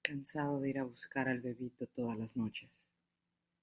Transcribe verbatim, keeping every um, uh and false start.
cansado de ir a buscar al bebito todas las noches.